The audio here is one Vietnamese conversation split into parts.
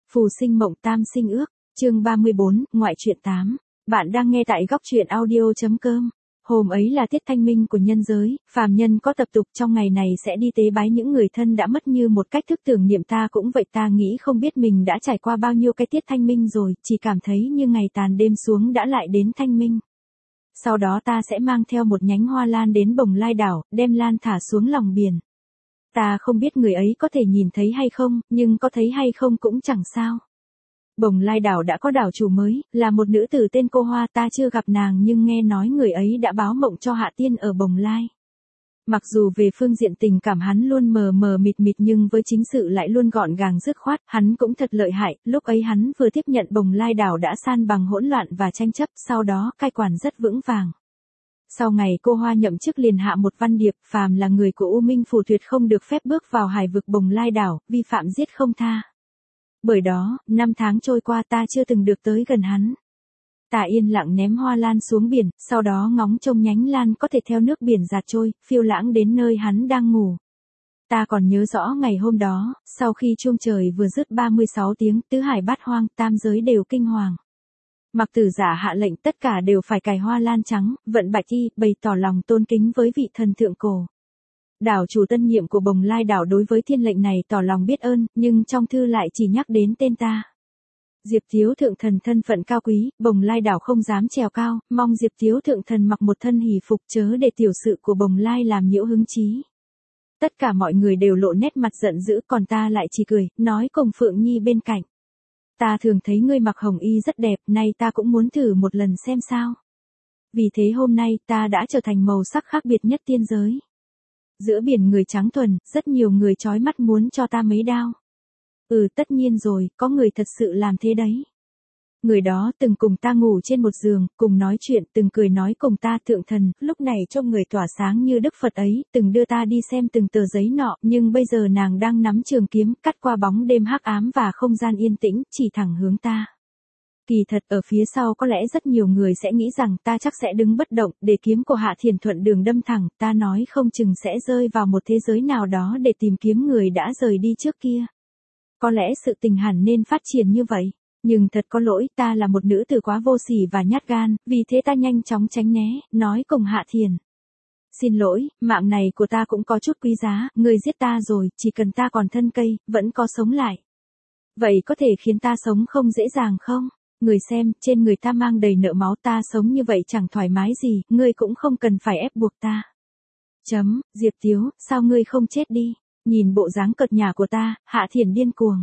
Phù sinh mộng tam sinh ước, chương 34, ngoại truyện 8. Bạn đang nghe tại góc truyện audio.com. Hôm ấy là tiết thanh minh của nhân giới, phàm nhân có tập tục trong ngày này sẽ đi tế bái những người thân đã mất như một cách thức tưởng niệm. Ta cũng vậy, ta nghĩ không biết mình đã trải qua bao nhiêu cái tiết thanh minh rồi, chỉ cảm thấy như ngày tàn đêm xuống đã lại đến thanh minh. Sau đó ta sẽ mang theo một nhánh hoa lan đến Bồng Lai đảo, đem lan thả xuống lòng biển. Ta không biết người ấy có thể nhìn thấy hay không, nhưng có thấy hay không cũng chẳng sao. Bồng Lai đảo đã có đảo chủ mới, là một nữ tử tên Cô Hoa. Ta chưa gặp nàng nhưng nghe nói người ấy đã báo mộng cho Hạ Tiên ở Bồng Lai. Mặc dù về phương diện tình cảm hắn luôn mờ mờ mịt mịt nhưng với chính sự lại luôn gọn gàng dứt khoát, hắn cũng thật lợi hại. Lúc ấy hắn vừa tiếp nhận Bồng Lai đảo đã san bằng hỗn loạn và tranh chấp, sau đó cai quản rất vững vàng. Sau ngày Cô Hoa nhậm chức liền hạ một văn điệp, phàm là người của U Minh Phủ tuyệt không được phép bước vào hải vực Bồng Lai đảo, vi phạm giết không tha. Bởi đó, 5 tháng trôi qua ta chưa từng được tới gần hắn. Ta yên lặng ném hoa lan xuống biển, sau đó ngóng trông nhánh lan có thể theo nước biển dạt trôi, phiêu lãng đến nơi hắn đang ngủ. Ta còn nhớ rõ ngày hôm đó, sau khi chuông trời vừa dứt 36 tiếng, tứ hải bát hoang, tam giới đều kinh hoàng. Mặc Tử Giả hạ lệnh tất cả đều phải cài hoa lan trắng, vận bạch y, bày tỏ lòng tôn kính với vị thần thượng cổ. Đảo chủ tân nhiệm của Bồng Lai đảo đối với thiên lệnh này tỏ lòng biết ơn, nhưng trong thư lại chỉ nhắc đến tên ta. Diệp Tiếu thượng thần thân phận cao quý, Bồng Lai đảo không dám trèo cao, mong Diệp Tiếu thượng thần mặc một thân hỷ phục chớ để tiểu sự của Bồng Lai làm nhiễu hứng chí. Tất cả mọi người đều lộ nét mặt giận dữ, còn ta lại chỉ cười, nói cùng Phượng Nhi bên cạnh. Ta thường thấy ngươi mặc hồng y rất đẹp, nay ta cũng muốn thử một lần xem sao. Vì thế hôm nay ta đã trở thành màu sắc khác biệt nhất tiên giới. Giữa biển người trắng thuần, rất nhiều người chói mắt muốn cho ta mấy đao. Tất nhiên rồi, có người thật sự làm thế đấy. Người đó từng cùng ta ngủ trên một giường, cùng nói chuyện, từng cười nói cùng ta. Thượng thần, lúc này trông người tỏa sáng như Đức Phật ấy, từng đưa ta đi xem từng tờ giấy nọ, nhưng bây giờ nàng đang nắm trường kiếm, cắt qua bóng đêm hắc ám và không gian yên tĩnh, chỉ thẳng hướng ta. Kỳ thật ở phía sau có lẽ rất nhiều người sẽ nghĩ rằng ta chắc sẽ đứng bất động, để kiếm của Hạ Thiền thuận đường đâm thẳng, ta nói không chừng sẽ rơi vào một thế giới nào đó để tìm kiếm người đã rời đi trước kia. Có lẽ sự tình hẳn nên phát triển như vậy, nhưng thật có lỗi, ta là một nữ tử quá vô sỉ và nhát gan, vì thế ta nhanh chóng tránh né, nói cùng Hạ Thiền. Xin lỗi, mạng này của ta cũng có chút quý giá, người giết ta rồi, chỉ cần ta còn thân cây, vẫn có sống lại. Vậy có thể khiến ta sống không dễ dàng không? Người xem, trên người ta mang đầy nợ máu, ta sống như vậy chẳng thoải mái gì, ngươi cũng không cần phải ép buộc ta. Diệp Tiếu, sao ngươi không chết đi? Nhìn bộ dáng cợt nhả của ta, Hạ Thiền điên cuồng.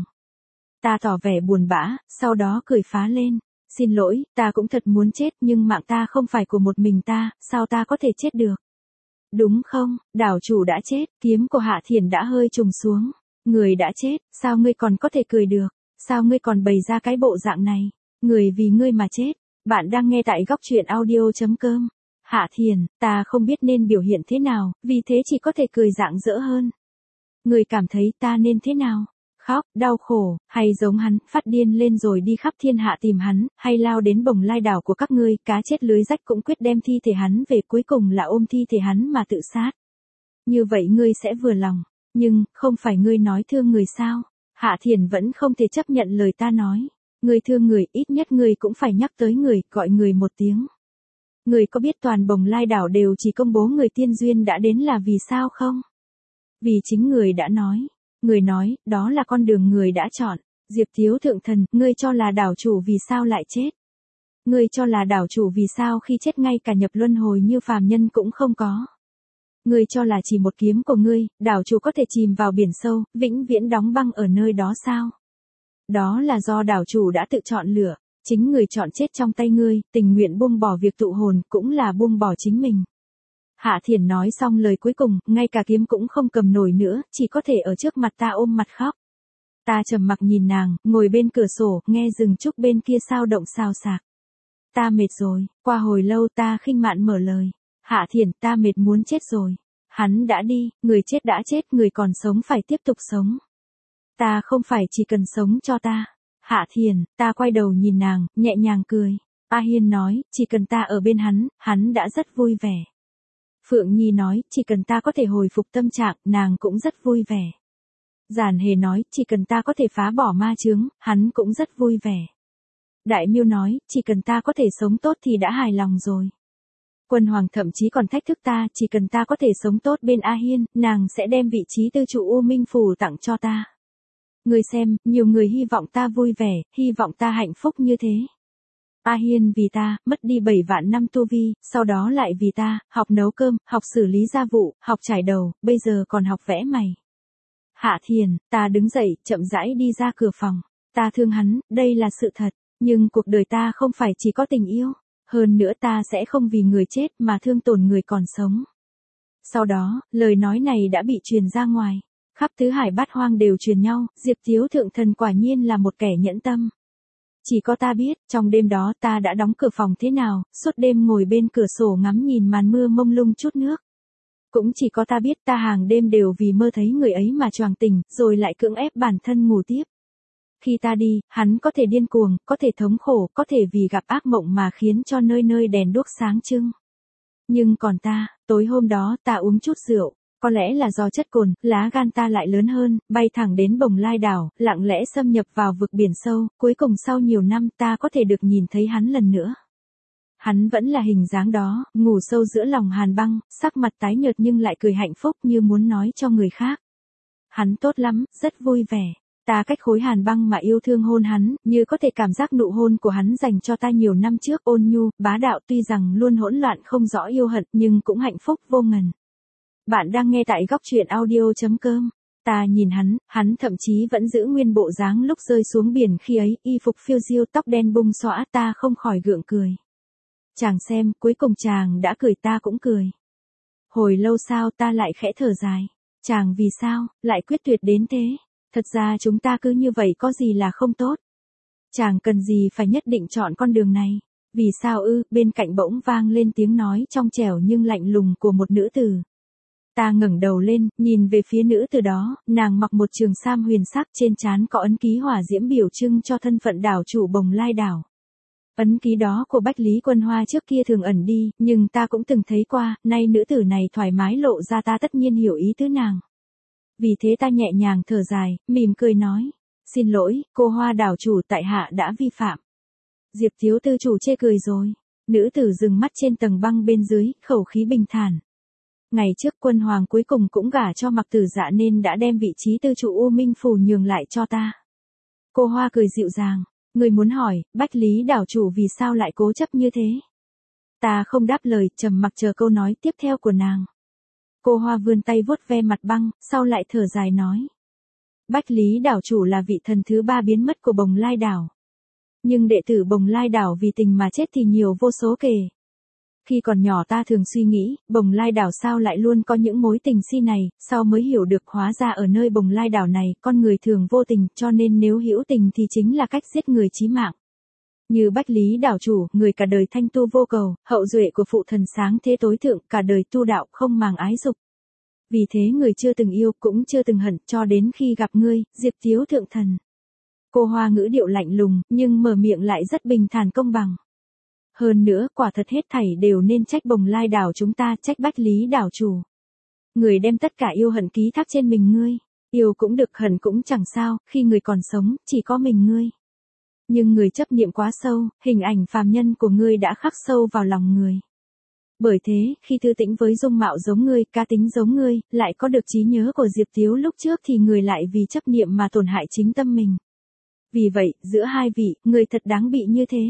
Ta tỏ vẻ buồn bã, sau đó cười phá lên. Xin lỗi, ta cũng thật muốn chết nhưng mạng ta không phải của một mình ta, sao ta có thể chết được? Đúng không, đảo chủ đã chết, kiếm của Hạ Thiền đã hơi trùng xuống. Người đã chết, sao ngươi còn có thể cười được? Sao ngươi còn bày ra cái bộ dạng này? Người vì ngươi mà chết. Bạn đang nghe tại góc truyện audio.com. Hạ Thiền, ta không biết nên biểu hiện thế nào, vì thế chỉ có thể cười rạng rỡ hơn. Người cảm thấy ta nên thế nào? Khóc, đau khổ, hay giống hắn, phát điên lên rồi đi khắp thiên hạ tìm hắn, hay lao đến Bồng Lai đảo của các ngươi, cá chết lưới rách cũng quyết đem thi thể hắn về, cuối cùng là ôm thi thể hắn mà tự sát. Như vậy ngươi sẽ vừa lòng, nhưng, không phải ngươi nói thương người sao? Hạ Thiền vẫn không thể chấp nhận lời ta nói. Ngươi thương người, ít nhất ngươi cũng phải nhắc tới người, gọi người một tiếng. Ngươi có biết toàn Bồng Lai đảo đều chỉ công bố người tiên duyên đã đến là vì sao không? Vì chính người đã nói. Người nói, đó là con đường người đã chọn. Diệp Tiếu thượng thần, ngươi cho là đảo chủ vì sao lại chết? Ngươi cho là đảo chủ vì sao khi chết ngay cả nhập luân hồi như phàm nhân cũng không có? Ngươi cho là chỉ một kiếm của ngươi, đảo chủ có thể chìm vào biển sâu, vĩnh viễn đóng băng ở nơi đó sao? Đó là do đảo chủ đã tự chọn lựa, chính người chọn chết trong tay ngươi, tình nguyện buông bỏ việc tụ hồn, cũng là buông bỏ chính mình. Hạ Thiền nói xong lời cuối cùng, ngay cả kiếm cũng không cầm nổi nữa, chỉ có thể ở trước mặt ta ôm mặt khóc. Ta trầm mặc nhìn nàng, ngồi bên cửa sổ, nghe rừng trúc bên kia sao động xào xạc. Ta mệt rồi, qua hồi lâu ta khinh mạn mở lời. Hạ Thiền, ta mệt muốn chết rồi. Hắn đã đi, người chết đã chết, người còn sống phải tiếp tục sống. Ta không phải chỉ cần sống cho ta. Hạ Thiền, ta quay đầu nhìn nàng, nhẹ nhàng cười. A Hiên nói, chỉ cần ta ở bên hắn đã rất vui vẻ. Phượng Nhi nói, chỉ cần ta có thể hồi phục tâm trạng, nàng cũng rất vui vẻ. Giản Hề nói, chỉ cần ta có thể phá bỏ ma chướng, hắn cũng rất vui vẻ. Đại Miêu nói, chỉ cần ta có thể sống tốt thì đã hài lòng rồi. Quân Hoàng thậm chí còn thách thức ta, chỉ cần ta có thể sống tốt bên A Hiên, nàng sẽ đem vị trí tư trụ U Minh Phủ tặng cho ta. Ngươi xem, nhiều người hy vọng ta vui vẻ, hy vọng ta hạnh phúc như thế. A Hiên vì ta, mất đi 7 vạn năm tu vi, sau đó lại vì ta, học nấu cơm, học xử lý gia vụ, học trải đầu, bây giờ còn học vẽ mày. Hạ Thiền, ta đứng dậy, chậm rãi đi ra cửa phòng. Ta thương hắn, đây là sự thật, nhưng cuộc đời ta không phải chỉ có tình yêu. Hơn nữa ta sẽ không vì người chết mà thương tổn người còn sống. Sau đó, lời nói này đã bị truyền ra ngoài. Khắp tứ hải bát hoang đều truyền nhau, Diệp Thiếu Thượng Thần quả nhiên là một kẻ nhẫn tâm. Chỉ có ta biết, trong đêm đó ta đã đóng cửa phòng thế nào, suốt đêm ngồi bên cửa sổ ngắm nhìn màn mưa mông lung chút nước. Cũng chỉ có ta biết ta hàng đêm đều vì mơ thấy người ấy mà choàng tỉnh, rồi lại cưỡng ép bản thân ngủ tiếp. Khi ta đi, hắn có thể điên cuồng, có thể thống khổ, có thể vì gặp ác mộng mà khiến cho nơi nơi đèn đuốc sáng trưng. Nhưng còn ta, tối hôm đó ta uống chút rượu, có lẽ là do chất cồn, lá gan ta lại lớn hơn, bay thẳng đến Bồng Lai đảo, lặng lẽ xâm nhập vào vực biển sâu, cuối cùng sau nhiều năm ta có thể được nhìn thấy hắn lần nữa. Hắn vẫn là hình dáng đó, ngủ sâu giữa lòng hàn băng, sắc mặt tái nhợt nhưng lại cười hạnh phúc như muốn nói cho người khác. Hắn tốt lắm, rất vui vẻ. Ta cách khối hàn băng mà yêu thương hôn hắn, như có thể cảm giác nụ hôn của hắn dành cho ta nhiều năm trước ôn nhu, bá đạo tuy rằng luôn hỗn loạn không rõ yêu hận nhưng cũng hạnh phúc vô ngần. Bạn đang nghe tại góc truyện audio.com. Ta nhìn hắn thậm chí vẫn giữ nguyên bộ dáng lúc rơi xuống biển khi ấy, y phục phiêu diêu tóc đen bung xõa ta không khỏi gượng cười. Chàng xem, cuối cùng chàng đã cười ta cũng cười. Hồi lâu sau ta lại khẽ thở dài. Chàng vì sao, lại quyết tuyệt đến thế? Thật ra chúng ta cứ như vậy có gì là không tốt. Chàng cần gì phải nhất định chọn con đường này. Vì sao ư, bên cạnh bỗng vang lên tiếng nói trong trẻo nhưng lạnh lùng của một nữ tử. Ta ngẩng đầu lên, nhìn về phía nữ tử đó, nàng mặc một trường sam huyền sắc trên trán có ấn ký hỏa diễm biểu trưng cho thân phận đảo chủ Bồng Lai đảo. Ấn ký đó của Bách Lý Quân Hoa trước kia thường ẩn đi, nhưng ta cũng từng thấy qua, nay nữ tử này thoải mái lộ ra ta tất nhiên hiểu ý tứ nàng. Vì thế ta nhẹ nhàng thở dài, mỉm cười nói, xin lỗi, cô Hoa đảo chủ tại hạ đã vi phạm. Diệp thiếu tư chủ chê cười rồi. Nữ tử dừng mắt trên tầng băng bên dưới, khẩu khí bình thản. Ngày trước Quân Hoàng cuối cùng cũng gả cho Mặc Tử Dạ nên đã đem vị trí tư chủ U Minh Phủ nhường lại cho ta. Cô Hoa cười dịu dàng, người muốn hỏi, Bách Lý đảo chủ vì sao lại cố chấp như thế? Ta không đáp lời, trầm mặc chờ câu nói tiếp theo của nàng. Cô Hoa vươn tay vuốt ve mặt băng, sau lại thở dài nói. Bách Lý đảo chủ là vị thần thứ 3 biến mất của Bồng Lai đảo. Nhưng đệ tử Bồng Lai đảo vì tình mà chết thì nhiều vô số kể. Khi còn nhỏ ta thường suy nghĩ, Bồng Lai đảo sao lại luôn có những mối tình si này, sau mới hiểu được hóa ra ở nơi Bồng Lai đảo này, con người thường vô tình, cho nên nếu hữu tình thì chính là cách giết người chí mạng. Như Bách Lý đảo chủ, người cả đời thanh tu vô cầu, hậu duệ của phụ thần sáng thế tối thượng, cả đời tu đạo không màng ái dục. Vì thế người chưa từng yêu, cũng chưa từng hận, cho đến khi gặp ngươi, Diệp thiếu thượng thần. Cô Hoa ngữ điệu lạnh lùng, nhưng mở miệng lại rất bình thản công bằng. Hơn nữa, quả thật hết thảy đều nên trách Bồng Lai đảo chúng ta, trách Bách Lý đảo chủ. Người đem tất cả yêu hận ký thác trên mình ngươi. Yêu cũng được, hận cũng chẳng sao, khi người còn sống, chỉ có mình ngươi. Nhưng người chấp niệm quá sâu, hình ảnh phàm nhân của ngươi đã khắc sâu vào lòng người. Bởi thế, khi thư tĩnh với dung mạo giống ngươi, cá tính giống ngươi, lại có được trí nhớ của Diệp Tiếu lúc trước thì người lại vì chấp niệm mà tổn hại chính tâm mình. Vì vậy, giữa hai vị, người thật đáng bị như thế.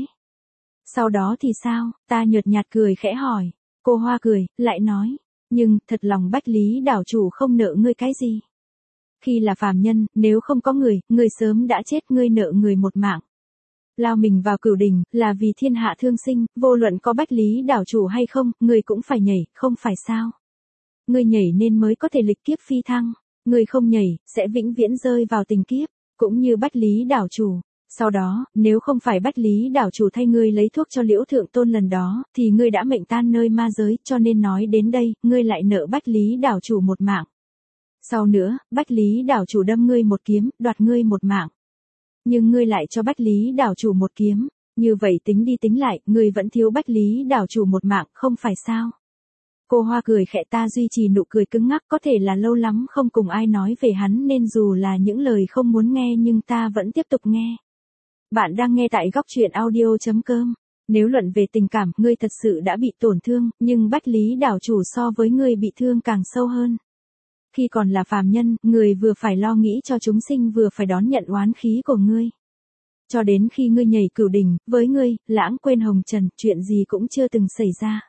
Sau đó thì sao, ta nhợt nhạt cười khẽ hỏi. Cô Hoa cười, lại nói. Nhưng, thật lòng Bách Lý đảo chủ không nợ ngươi cái gì. Khi là phàm nhân, nếu không có người sớm đã chết, ngươi nợ người một mạng. Lao mình vào cửu đỉnh, là vì thiên hạ thương sinh, vô luận có Bách Lý đảo chủ hay không, người cũng phải nhảy, không phải sao. Người nhảy nên mới có thể lịch kiếp phi thăng, người không nhảy, sẽ vĩnh viễn rơi vào tình kiếp, cũng như Bách Lý đảo chủ. Sau đó, nếu không phải Bách Lý đảo chủ thay ngươi lấy thuốc cho Liễu Thượng Tôn lần đó, thì ngươi đã mệnh tan nơi ma giới, cho nên nói đến đây, ngươi lại nợ Bách Lý đảo chủ một mạng. Sau nữa, Bách Lý đảo chủ đâm ngươi một kiếm, đoạt ngươi một mạng. Nhưng ngươi lại cho Bách Lý đảo chủ một kiếm, như vậy tính đi tính lại, ngươi vẫn thiếu Bách Lý đảo chủ một mạng, không phải sao? Cô Hoa cười khẽ, ta duy trì nụ cười cứng ngắc, có thể là lâu lắm không cùng ai nói về hắn nên dù là những lời không muốn nghe nhưng ta vẫn tiếp tục nghe. Bạn đang nghe tại góc truyện audio.com. Nếu luận về tình cảm, ngươi thật sự đã bị tổn thương, nhưng Bách Lý đảo chủ so với ngươi bị thương càng sâu hơn. Khi còn là phàm nhân, người vừa phải lo nghĩ cho chúng sinh vừa phải đón nhận oán khí của ngươi. Cho đến khi ngươi nhảy cửu đỉnh, với ngươi, lãng quên hồng trần, chuyện gì cũng chưa từng xảy ra.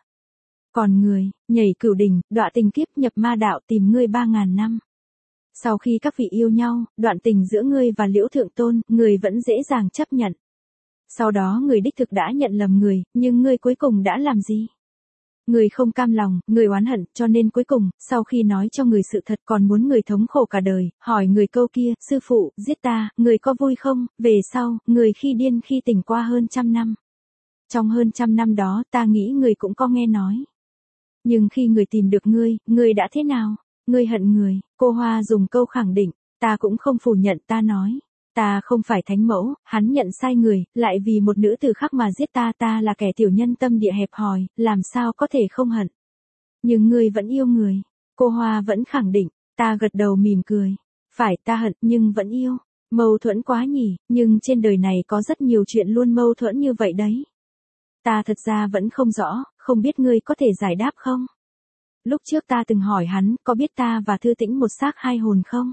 Còn người, nhảy cửu đỉnh, đọa tình kiếp nhập ma đạo tìm ngươi 3.000 năm. Sau khi các vị yêu nhau, đoạn tình giữa ngươi và Liễu Thượng Tôn, người vẫn dễ dàng chấp nhận. Sau đó người đích thực đã nhận lầm người, nhưng ngươi cuối cùng đã làm gì? Người không cam lòng, người oán hận, cho nên cuối cùng, sau khi nói cho người sự thật còn muốn người thống khổ cả đời, hỏi người câu kia, sư phụ, giết ta, người có vui không? Về sau, người khi điên khi tỉnh qua hơn 100 năm. Trong hơn 100 năm đó, ta nghĩ người cũng có nghe nói. Nhưng khi người tìm được ngươi đã thế nào? Ngươi hận người, cô Hoa dùng câu khẳng định, ta cũng không phủ nhận, ta nói. Ta không phải thánh mẫu, hắn nhận sai người, lại vì một nữ tử khác mà giết ta, ta là kẻ tiểu nhân tâm địa hẹp hòi, làm sao có thể không hận. Nhưng ngươi vẫn yêu người. Cô Hoa vẫn khẳng định, ta gật đầu mỉm cười. Phải, ta hận nhưng vẫn yêu. Mâu thuẫn quá nhỉ, nhưng trên đời này có rất nhiều chuyện luôn mâu thuẫn như vậy đấy. Ta thật ra vẫn không rõ, không biết ngươi có thể giải đáp không? Lúc trước ta từng hỏi hắn, có biết ta và Thư Tĩnh một xác hai hồn không?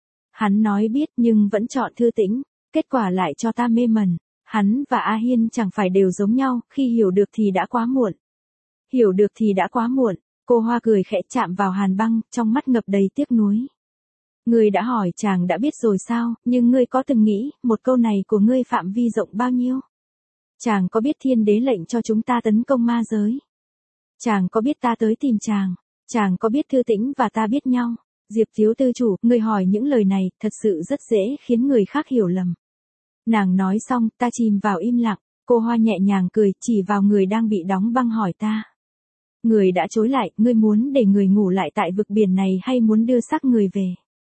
Hắn nói biết nhưng vẫn chọn Thư Tĩnh, kết quả lại cho ta mê mẩn. Hắn và A Hiên chẳng phải đều giống nhau, khi hiểu được thì đã quá muộn. Hiểu được thì đã quá muộn, cô Hoa cười khẽ chạm vào Hàn Băng, trong mắt ngập đầy tiếc nuối. Ngươi đã hỏi chàng đã biết rồi sao, nhưng ngươi có từng nghĩ, một câu này của ngươi phạm vi rộng bao nhiêu? Chàng có biết thiên đế lệnh cho chúng ta tấn công ma giới? Chàng có biết ta tới tìm chàng? Chàng có biết Thư Tĩnh và ta biết nhau? Diệp thiếu tư chủ, người hỏi những lời này, thật sự rất dễ khiến người khác hiểu lầm. Nàng nói xong, ta chìm vào im lặng, cô Hoa nhẹ nhàng cười, chỉ vào người đang bị đóng băng hỏi ta. Người đã chối lại, ngươi muốn để người ngủ lại tại vực biển này hay muốn đưa xác người về?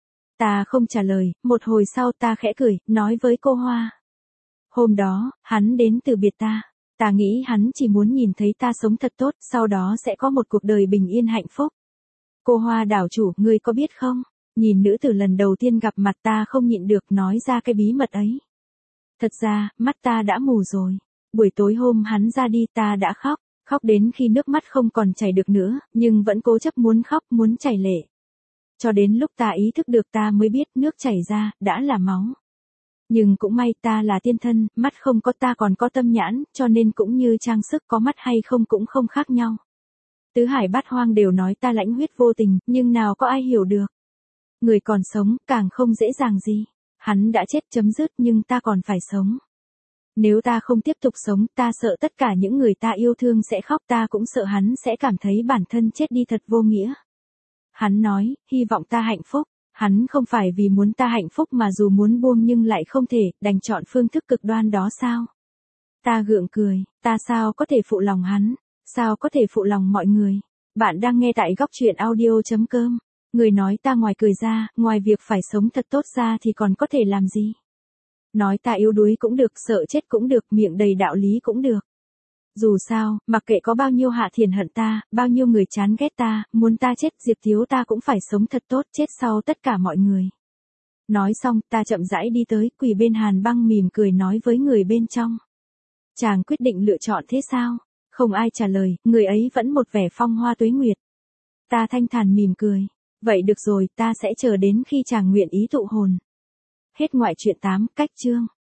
Ta không trả lời, một hồi sau ta khẽ cười, nói với cô Hoa. Hôm đó, hắn đến từ biệt ta. Ta nghĩ hắn chỉ muốn nhìn thấy ta sống thật tốt, sau đó sẽ có một cuộc đời bình yên hạnh phúc. Cô Hoa đảo chủ, ngươi có biết không? Nhìn nữ tử lần đầu tiên gặp mặt ta không nhịn được nói ra cái bí mật ấy. Thật ra, mắt ta đã mù rồi. Buổi tối hôm hắn ra đi ta đã khóc, khóc đến khi nước mắt không còn chảy được nữa, nhưng vẫn cố chấp muốn khóc, muốn chảy lệ. Cho đến lúc ta ý thức được ta mới biết nước chảy ra, đã là máu. Nhưng cũng may ta là tiên thân, mắt không có ta còn có tâm nhãn, cho nên cũng như trang sức có mắt hay không cũng không khác nhau. Tứ hải bát hoang đều nói ta lãnh huyết vô tình, nhưng nào có ai hiểu được. Người còn sống, càng không dễ dàng gì. Hắn đã chết chấm dứt nhưng ta còn phải sống. Nếu ta không tiếp tục sống, ta sợ tất cả những người ta yêu thương sẽ khóc, ta cũng sợ hắn sẽ cảm thấy bản thân chết đi thật vô nghĩa. Hắn nói, hy vọng ta hạnh phúc. Hắn không phải vì muốn ta hạnh phúc mà dù muốn buông nhưng lại không thể, đành chọn phương thức cực đoan đó sao? Ta gượng cười, ta sao có thể phụ lòng hắn? Sao có thể phụ lòng mọi người? Bạn đang nghe tại góc truyện audio.com. Người nói ta ngoài cười ra, ngoài việc phải sống thật tốt ra thì còn có thể làm gì? Nói ta yếu đuối cũng được, sợ chết cũng được, miệng đầy đạo lý cũng được. Dù sao, mặc kệ có bao nhiêu hạ thiền hận ta, bao nhiêu người chán ghét ta, muốn ta chết, Diệp thiếu ta cũng phải sống thật tốt, chết sau tất cả mọi người. Nói xong, ta chậm rãi đi tới, quỳ bên Hàn Băng mỉm cười nói với người bên trong. Chàng quyết định lựa chọn thế sao? Không ai trả lời, người ấy vẫn một vẻ phong hoa tuế nguyệt. Ta thanh thản mỉm cười. Vậy được rồi, ta sẽ chờ đến khi chàng nguyện ý tụ hồn. Hết ngoại truyện 8, cách chương.